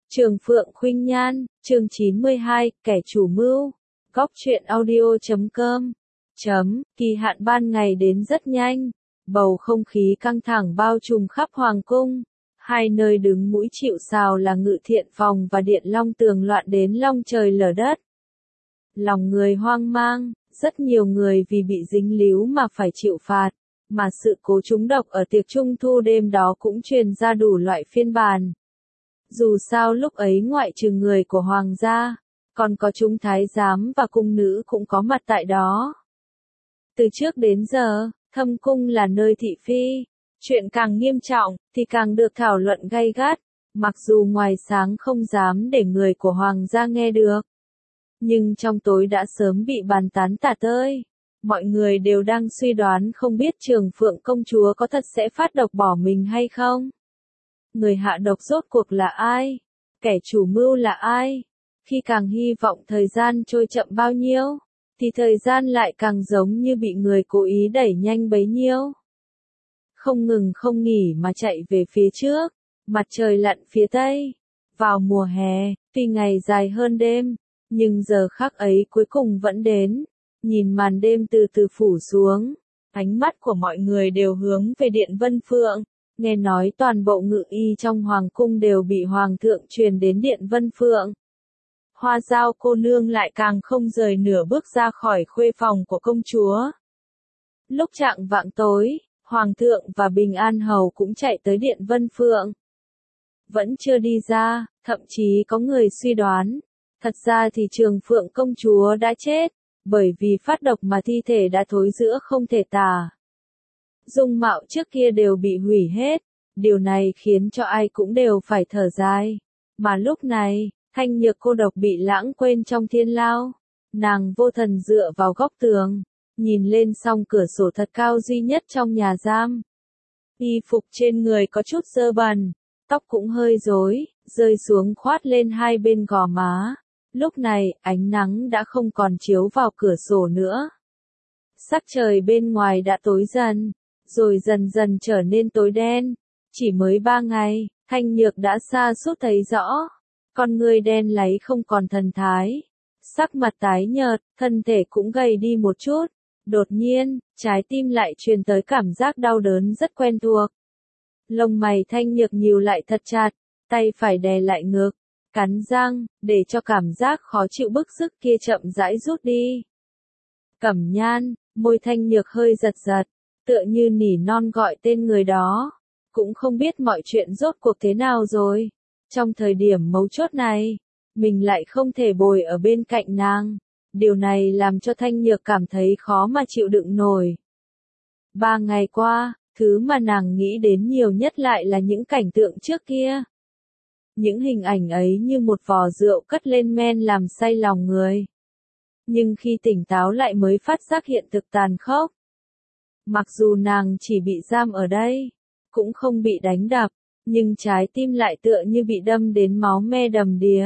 Trường Phượng Khuynh Nhan, chương 92, kẻ chủ mưu. Góc truyện audio.com. Kỳ hạn ban ngày đến rất nhanh. Bầu không khí căng thẳng bao trùm khắp hoàng cung. Hai nơi đứng mũi chịu sào là Ngự Thiện Phòng và Điện Long Tường loạn đến long trời lở đất. Lòng người hoang mang, rất nhiều người vì bị dính líu mà phải chịu phạt. Mà sự cố trúng độc ở tiệc trung thu đêm đó cũng truyền ra đủ loại phiên bản. Dù sao lúc ấy ngoại trừ người của hoàng gia, còn có chúng thái giám và cung nữ cũng có mặt tại đó. Từ trước đến giờ, thâm cung là nơi thị phi, chuyện càng nghiêm trọng thì càng được thảo luận gay gắt, mặc dù ngoài sáng không dám để người của hoàng gia nghe được. Nhưng trong tối đã sớm bị bàn tán tả tơi. Mọi người đều đang suy đoán không biết Trường Phượng công chúa có thật sẽ phát độc bỏ mình hay không. Người hạ độc rốt cuộc là ai? Kẻ chủ mưu là ai? Khi càng hy vọng thời gian trôi chậm bao nhiêu, thì thời gian lại càng giống như bị người cố ý đẩy nhanh bấy nhiêu. Không ngừng không nghỉ mà chạy về phía trước, mặt trời lặn phía tây. Vào mùa hè, tuy ngày dài hơn đêm, nhưng giờ khắc ấy cuối cùng vẫn đến. Nhìn màn đêm từ từ phủ xuống, ánh mắt của mọi người đều hướng về Điện Vân Phượng. Nghe nói toàn bộ ngự y trong hoàng cung đều bị hoàng thượng truyền đến Điện Vân Phượng. Hoa Dao cô nương lại càng không rời nửa bước ra khỏi khuê phòng của công chúa. Lúc chạng vạng tối, hoàng thượng và Bình An hầu cũng chạy tới Điện Vân Phượng. Vẫn chưa đi ra, thậm chí có người suy đoán, thật ra thì Trường Phượng công chúa đã chết, bởi vì phát độc mà thi thể đã thối rữa không thể tả. Dung mạo trước kia đều bị hủy hết, điều này khiến cho ai cũng đều phải thở dài. Mà lúc này, Thanh Nhược cô độc bị lãng quên trong thiên lao. Nàng vô thần dựa vào góc tường, nhìn lên song cửa sổ thật cao duy nhất trong nhà giam. Y phục trên người có chút dơ bẩn, tóc cũng hơi rối, rơi xuống khoát lên hai bên gò má. Lúc này, ánh nắng đã không còn chiếu vào cửa sổ nữa. Sắc trời bên ngoài đã tối dần, rồi dần dần trở nên tối đen. Chỉ mới 3 ngày, Thanh Nhược đã sa sút thấy rõ. Con người đen láy không còn thần thái. Sắc mặt tái nhợt, thân thể cũng gầy đi một chút. Đột nhiên, trái tim lại truyền tới cảm giác đau đớn rất quen thuộc. Lông mày Thanh Nhược nhíu lại thật chặt, tay phải đè lại ngực, cắn răng, để cho cảm giác khó chịu bức rứt kia chậm rãi rút đi. Cẩm Nhan, môi Thanh Nhược hơi giật giật, tựa như nỉ non gọi tên người đó. Cũng không biết mọi chuyện rốt cuộc thế nào rồi. Trong thời điểm mấu chốt này, mình lại không thể bồi ở bên cạnh nàng. Điều này làm cho Thanh Nhược cảm thấy khó mà chịu đựng nổi. 3 ngày qua, thứ mà nàng nghĩ đến nhiều nhất lại là những cảnh tượng trước kia. Những hình ảnh ấy như một vò rượu cất lên men làm say lòng người. Nhưng khi tỉnh táo lại mới phát giác hiện thực tàn khốc. Mặc dù nàng chỉ bị giam ở đây, cũng không bị đánh đập, nhưng trái tim lại tựa như bị đâm đến máu me đầm đìa.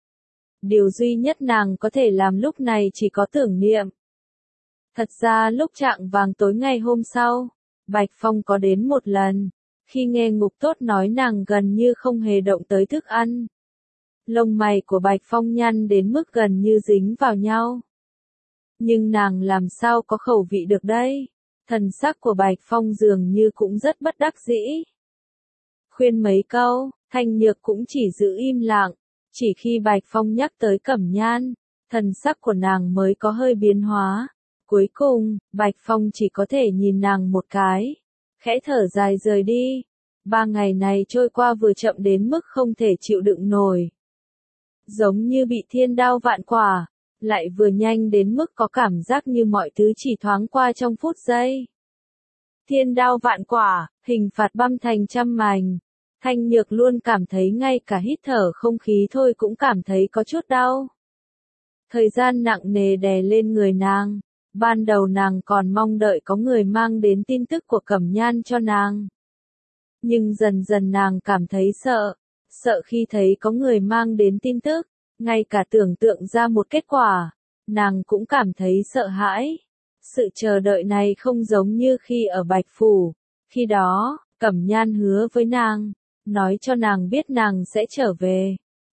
Điều duy nhất nàng có thể làm lúc này chỉ có tưởng niệm. Thật ra lúc chạng vàng tối ngày hôm sau, Bạch Phong có đến một lần. Khi nghe Ngục Tốt nói nàng gần như không hề động tới thức ăn. Lông mày của Bạch Phong nhăn đến mức gần như dính vào nhau. Nhưng nàng làm sao có khẩu vị được đây? Thần sắc của Bạch Phong dường như cũng rất bất đắc dĩ. Khuyên mấy câu, Thanh Nhược cũng chỉ giữ im lặng. Chỉ khi Bạch Phong nhắc tới Cẩm Nhan, thần sắc của nàng mới có hơi biến hóa. Cuối cùng, Bạch Phong chỉ có thể nhìn nàng một cái. Khẽ thở dài rời đi. 3 ngày này trôi qua vừa chậm đến mức không thể chịu đựng nổi. Giống như bị thiên đao vạn quả, lại vừa nhanh đến mức có cảm giác như mọi thứ chỉ thoáng qua trong phút giây. Thiên đao vạn quả, hình phạt băm thành trăm mảnh. Thanh Nhược luôn cảm thấy ngay cả hít thở không khí thôi cũng cảm thấy có chút đau. Thời gian nặng nề đè lên người nàng. Ban đầu nàng còn mong đợi có người mang đến tin tức của Cẩm Nhan cho nàng. Nhưng dần dần nàng cảm thấy sợ. Sợ khi thấy có người mang đến tin tức, ngay cả tưởng tượng ra một kết quả, nàng cũng cảm thấy sợ hãi. Sự chờ đợi này không giống như khi ở Bạch Phủ. Khi đó, Cẩm Nhan hứa với nàng, nói cho nàng biết nàng sẽ trở về.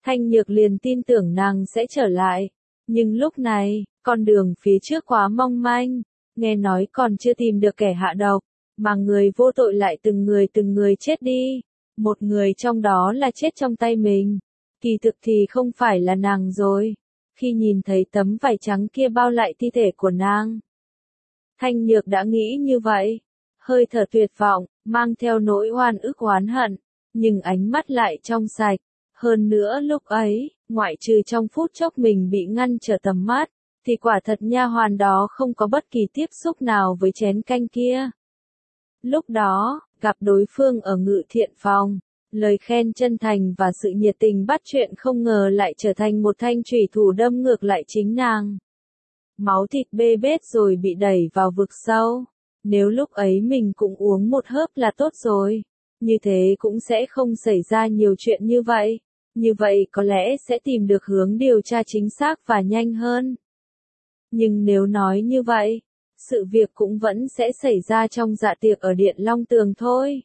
Thanh Nhược liền tin tưởng nàng sẽ trở lại. Nhưng lúc này, con đường phía trước quá mong manh, nghe nói còn chưa tìm được kẻ hạ độc, mà người vô tội lại từng người chết đi. Một người trong đó là chết trong tay mình. Kỳ thực thì không phải là nàng rồi. Khi nhìn thấy tấm vải trắng kia bao lại thi thể của nàng, Thanh Nhược đã nghĩ như vậy. Hơi thở tuyệt vọng, mang theo nỗi oan ức oán hận, nhưng ánh mắt lại trong sạch. Hơn nữa lúc ấy, ngoại trừ trong phút chốc mình bị ngăn trở tầm mắt, thì quả thật nha hoàn đó không có bất kỳ tiếp xúc nào với chén canh kia. Lúc đó, gặp đối phương ở Ngự Thiện Phòng, lời khen chân thành và sự nhiệt tình bắt chuyện không ngờ lại trở thành một thanh chủy thủ đâm ngược lại chính nàng. Máu thịt bê bết rồi bị đẩy vào vực sâu. Nếu lúc ấy mình cũng uống một hớp là tốt rồi. Như thế cũng sẽ không xảy ra nhiều chuyện như vậy. Như vậy có lẽ sẽ tìm được hướng điều tra chính xác và nhanh hơn. Nhưng nếu nói như vậy, sự việc cũng vẫn sẽ xảy ra trong dạ tiệc ở Điện Long Tường thôi.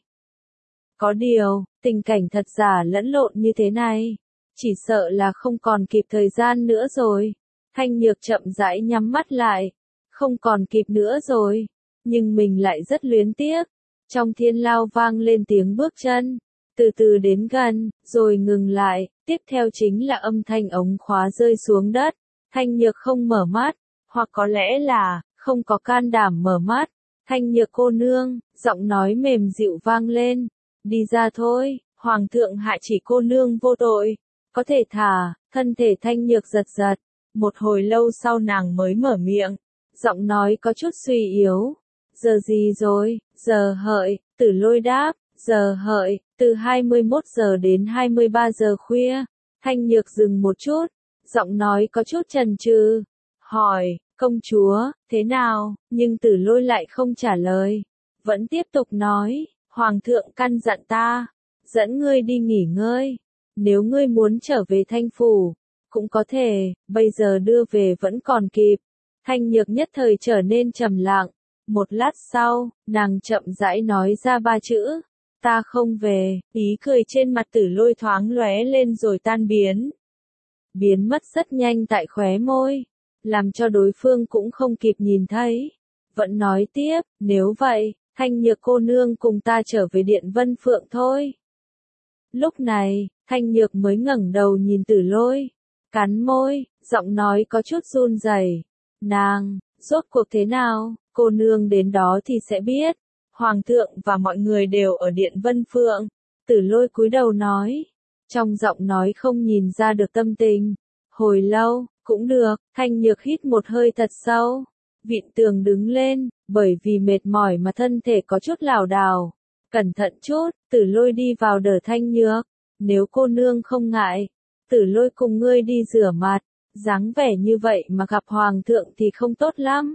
Có điều, tình cảnh thật giả lẫn lộn như thế này, chỉ sợ là không còn kịp thời gian nữa rồi. Thanh Nhược chậm rãi nhắm mắt lại, không còn kịp nữa rồi, nhưng mình lại rất luyến tiếc. Trong thiên lao vang lên tiếng bước chân, từ từ đến gần, rồi ngừng lại, tiếp theo chính là âm thanh ống khóa rơi xuống đất. Thanh Nhược không mở mắt, hoặc có lẽ là, không có can đảm mở mắt. Thanh Nhược cô nương, giọng nói mềm dịu vang lên, đi ra thôi, Hoàng thượng hại chỉ cô nương vô tội, có thể thả. Thân thể Thanh Nhược giật giật, một hồi lâu sau nàng mới mở miệng, giọng nói có chút suy yếu. Giờ gì rồi? Giờ hợi, Tử Lôi đáp, giờ hợi, từ 21 giờ đến 23 giờ khuya. Thanh Nhược dừng một chút, giọng nói có chút chần chừ, hỏi, công chúa, thế nào? Nhưng Tử Lôi lại không trả lời, vẫn tiếp tục nói, Hoàng thượng căn dặn ta, dẫn ngươi đi nghỉ ngơi, nếu ngươi muốn trở về Thanh phủ, cũng có thể, bây giờ đưa về vẫn còn kịp. Thanh Nhược nhất thời trở nên trầm lặng, một lát sau, nàng chậm rãi nói ra ba chữ, ta không về. Ý cười trên mặt Tử Lôi thoáng lóe lên rồi tan biến. Biến mất rất nhanh tại khóe môi, làm cho đối phương cũng không kịp nhìn thấy. Vẫn nói tiếp, nếu vậy, Thanh Nhược cô nương cùng ta trở về Điện Vân Phượng thôi. Lúc này, Thanh Nhược mới ngẩng đầu nhìn Tử Lôi, cắn môi, giọng nói có chút run rẩy. Nàng, rốt cuộc thế nào? Cô nương đến đó thì sẽ biết. Hoàng thượng và mọi người đều ở Điện Vân Phượng. Tử Lôi cúi đầu nói, trong giọng nói không nhìn ra được tâm tình. Hồi lâu, cũng được. Thanh Nhược hít một hơi thật sâu, vịn tường đứng lên, bởi vì mệt mỏi mà thân thể có chút lảo đảo. Cẩn thận chút. Tử Lôi đi vào đỡ Thanh Nhược, nếu cô nương không ngại, Tử Lôi cùng ngươi đi rửa mặt. Dáng vẻ như vậy mà gặp Hoàng thượng thì không tốt lắm.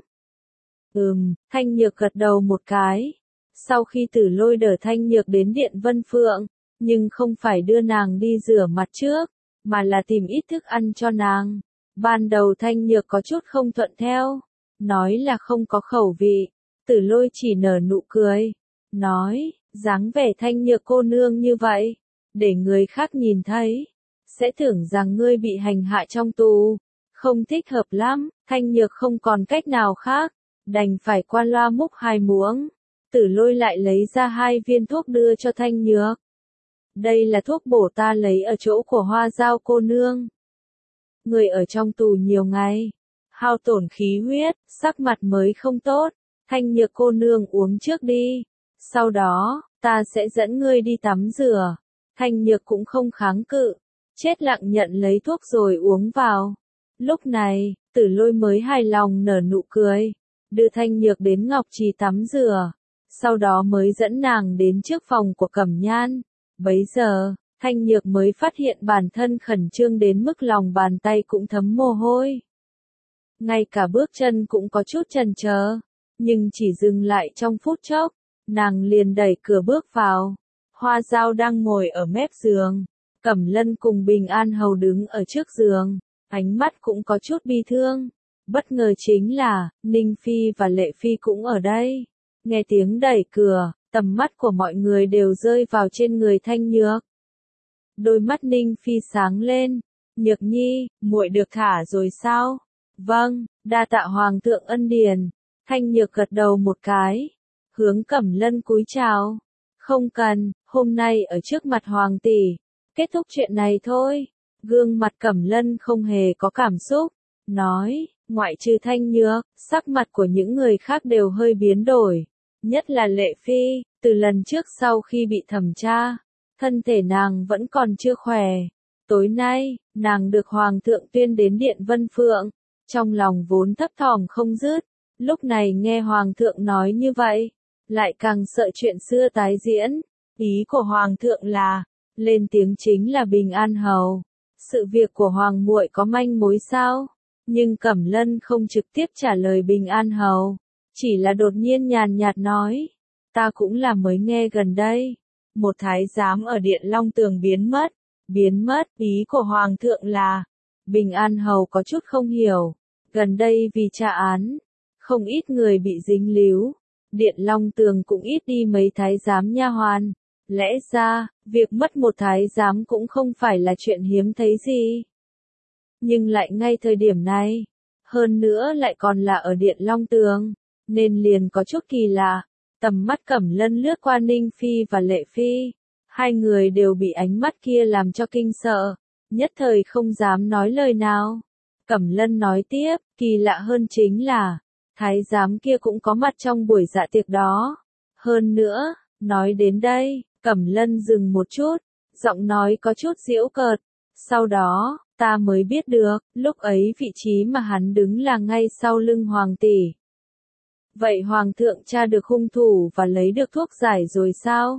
Thanh Nhược gật đầu một cái. Sau khi Tử Lôi đỡ Thanh Nhược đến Điện Vân Phượng, nhưng không phải đưa nàng đi rửa mặt trước, mà là tìm ít thức ăn cho nàng. Ban đầu Thanh Nhược có chút không thuận theo, nói là không có khẩu vị. Tử Lôi chỉ nở nụ cười, nói, dáng vẻ Thanh Nhược cô nương như vậy, để người khác nhìn thấy, sẽ tưởng rằng ngươi bị hành hạ trong tù, không thích hợp lắm. Thanh Nhược không còn cách nào khác, đành phải qua loa múc 2 muỗng. Tử Lôi lại lấy ra 2 viên thuốc đưa cho Thanh Nhược. Đây là thuốc bổ ta lấy ở chỗ của Hoa Dao cô nương. Người ở trong tù nhiều ngày, hao tổn khí huyết, sắc mặt mới không tốt. Thanh Nhược cô nương uống trước đi, sau đó, ta sẽ dẫn ngươi đi tắm rửa. Thanh Nhược cũng không kháng cự, chết lặng nhận lấy thuốc rồi uống vào. Lúc này, Tử Lôi mới hài lòng nở nụ cười, đưa Thanh Nhược đến ngọc trì tắm rửa, sau đó mới dẫn nàng đến trước phòng của Cẩm Nhan. Bấy giờ, Thanh Nhược mới phát hiện bản thân khẩn trương đến mức lòng bàn tay cũng thấm mồ hôi. Ngay cả bước chân cũng có chút chần chờ, nhưng chỉ dừng lại trong phút chốc, nàng liền đẩy cửa bước vào. Hoa Dao đang ngồi ở mép giường, Cẩm Lân cùng Bình An Hầu đứng ở trước giường, ánh mắt cũng có chút bi thương. Bất ngờ chính là, Ninh Phi và Lệ Phi cũng ở đây. Nghe tiếng đẩy cửa, tầm mắt của mọi người đều rơi vào trên người Thanh Nhược. Đôi mắt Ninh Phi sáng lên. Nhược nhi, muội được thả rồi sao? Vâng, đa tạ hoàng thượng ân điển. Thanh Nhược gật đầu một cái. Hướng Cẩm Lân cúi chào. Không cần, hôm nay ở trước mặt hoàng tỷ. Kết thúc chuyện này thôi. Gương mặt Cẩm Lân không hề có cảm xúc. Nói, ngoại trừ Thanh Nhược, sắc mặt của những người khác đều hơi biến đổi. Nhất là Lệ Phi, từ lần trước sau khi bị thẩm tra, thân thể nàng vẫn còn chưa khỏe. Tối nay, nàng được Hoàng thượng tuyên đến Điện Vân Phượng, trong lòng vốn thấp thỏm không dứt, lúc này nghe Hoàng thượng nói như vậy, lại càng sợ chuyện xưa tái diễn. Ý của Hoàng thượng là, lên tiếng chính là Bình An Hầu. Sự việc của Hoàng muội có manh mối sao? Nhưng Cẩm Lân không trực tiếp trả lời Bình An Hầu, chỉ là đột nhiên nhàn nhạt nói, ta cũng là mới nghe gần đây, một thái giám ở Điện Long Tường biến mất. Biến mất, ý của Hoàng thượng là, Bình An Hầu có chút không hiểu, gần đây vì tra án, không ít người bị dính líu, Điện Long Tường cũng ít đi mấy thái giám nha hoàn, lẽ ra, việc mất một thái giám cũng không phải là chuyện hiếm thấy gì. Nhưng lại ngay thời điểm này, hơn nữa lại còn là ở Điện Long Tường, nên liền có chút kỳ lạ. Tầm mắt Cẩm Lân lướt qua Ninh Phi và Lệ Phi, hai người đều bị ánh mắt kia làm cho kinh sợ, nhất thời không dám nói lời nào. Cẩm Lân nói tiếp, kỳ lạ hơn chính là, thái giám kia cũng có mặt trong buổi dạ tiệc đó. Hơn nữa, nói đến đây, Cẩm Lân dừng một chút, giọng nói có chút giễu cợt. Sau đó, ta mới biết được, lúc ấy vị trí mà hắn đứng là ngay sau lưng hoàng tỷ. Vậy hoàng thượng tra được hung thủ và lấy được thuốc giải rồi sao?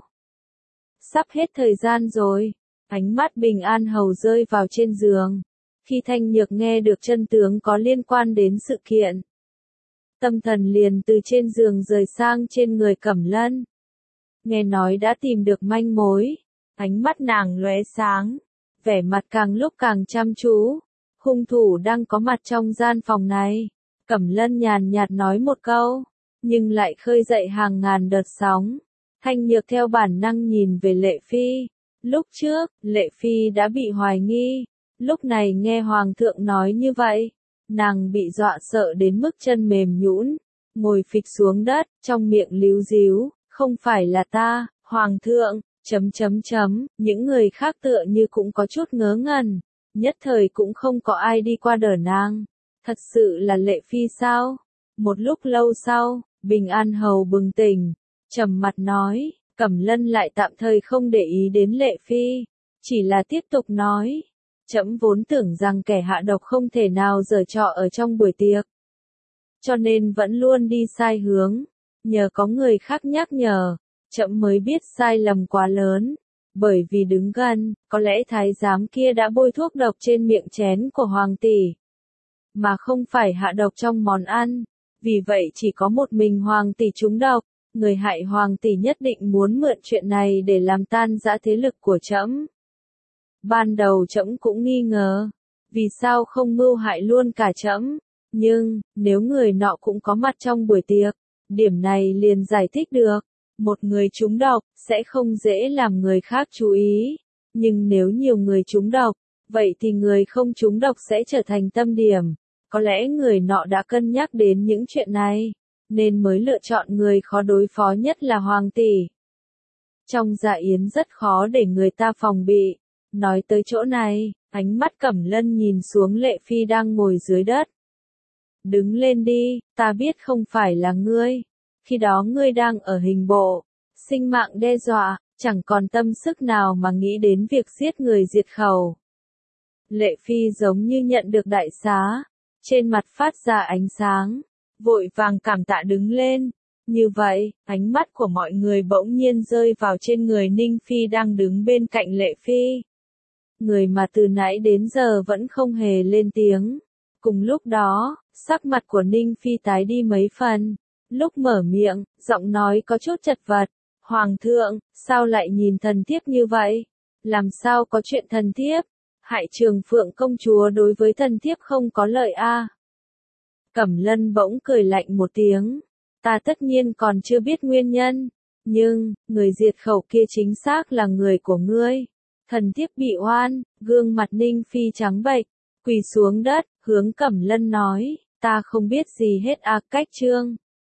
Sắp hết thời gian rồi. Ánh mắt Bình An Hầu rơi vào trên giường. Khi Thanh Nhược nghe được chân tướng có liên quan đến sự kiện, tâm thần liền từ trên giường rời sang trên người Cẩm Lân. Nghe nói đã tìm được manh mối. Ánh mắt nàng lóe sáng, vẻ mặt càng lúc càng chăm chú. Hung thủ đang có mặt trong gian phòng này. Cẩm Lân nhàn nhạt nói một câu, nhưng lại khơi dậy hàng ngàn đợt sóng. Thanh Nhược theo bản năng nhìn về Lệ Phi. Lúc trước, Lệ Phi đã bị hoài nghi. Lúc này nghe Hoàng thượng nói như vậy, nàng bị dọa sợ đến mức chân mềm nhũn, ngồi phịch xuống đất, trong miệng líu díu, không phải là ta, Hoàng thượng, ... Những người khác tựa như cũng có chút ngớ ngẩn, nhất thời cũng không có ai đi qua đỡ nàng. Thật sự là Lệ Phi sao? Một lúc lâu sau, Bình An Hầu bừng tỉnh, trầm mặt nói, Cẩm Lân lại tạm thời không để ý đến Lệ Phi, chỉ là tiếp tục nói, trẫm vốn tưởng rằng kẻ hạ độc không thể nào giở trò ở trong buổi tiệc, cho nên vẫn luôn đi sai hướng, nhờ có người khác nhắc nhở, trẫm mới biết sai lầm quá lớn, bởi vì đứng gần, có lẽ thái giám kia đã bôi thuốc độc trên miệng chén của hoàng tỷ, mà không phải hạ độc trong món ăn, vì vậy chỉ có một mình hoàng tỷ trúng độc. Người hại hoàng tỷ nhất định muốn mượn chuyện này để làm tan rã thế lực của trẫm. Ban đầu trẫm cũng nghi ngờ, vì sao không mưu hại luôn cả trẫm, nhưng, nếu người nọ cũng có mặt trong buổi tiệc, điểm này liền giải thích được. Một người trúng độc, sẽ không dễ làm người khác chú ý, nhưng nếu nhiều người trúng độc, vậy thì người không trúng độc sẽ trở thành tâm điểm. Có lẽ người nọ đã cân nhắc đến những chuyện này, nên mới lựa chọn người khó đối phó nhất là hoàng tỷ. Trong dạ yến rất khó để người ta phòng bị. Nói tới chỗ này, ánh mắt Cẩm Lân nhìn xuống Lệ Phi đang ngồi dưới đất. Đứng lên đi, ta biết không phải là ngươi. Khi đó ngươi đang ở hình bộ, sinh mạng đe dọa, chẳng còn tâm sức nào mà nghĩ đến việc giết người diệt khẩu. Lệ Phi giống như nhận được đại xá, trên mặt phát ra ánh sáng, vội vàng cảm tạ đứng lên. Như vậy, ánh mắt của mọi người bỗng nhiên rơi vào trên người Ninh Phi đang đứng bên cạnh Lệ Phi. Người mà từ nãy đến giờ vẫn không hề lên tiếng. Cùng lúc đó, sắc mặt của Ninh Phi tái đi mấy phần. Lúc mở miệng, giọng nói có chút chật vật. Hoàng thượng, sao lại nhìn thần thiếp như vậy? Làm sao có chuyện thần thiếp? Hại Trường Phượng công chúa đối với thần thiếp không có lợi a. Cẩm Lân bỗng cười lạnh một tiếng. Ta tất nhiên còn chưa biết nguyên nhân. Nhưng, người diệt khẩu kia chính xác là người của ngươi. Thần thiếp bị oan, gương mặt Ninh Phi trắng bệch, quỳ xuống đất, hướng Cẩm Lân nói, ta không biết gì hết à, cách trương.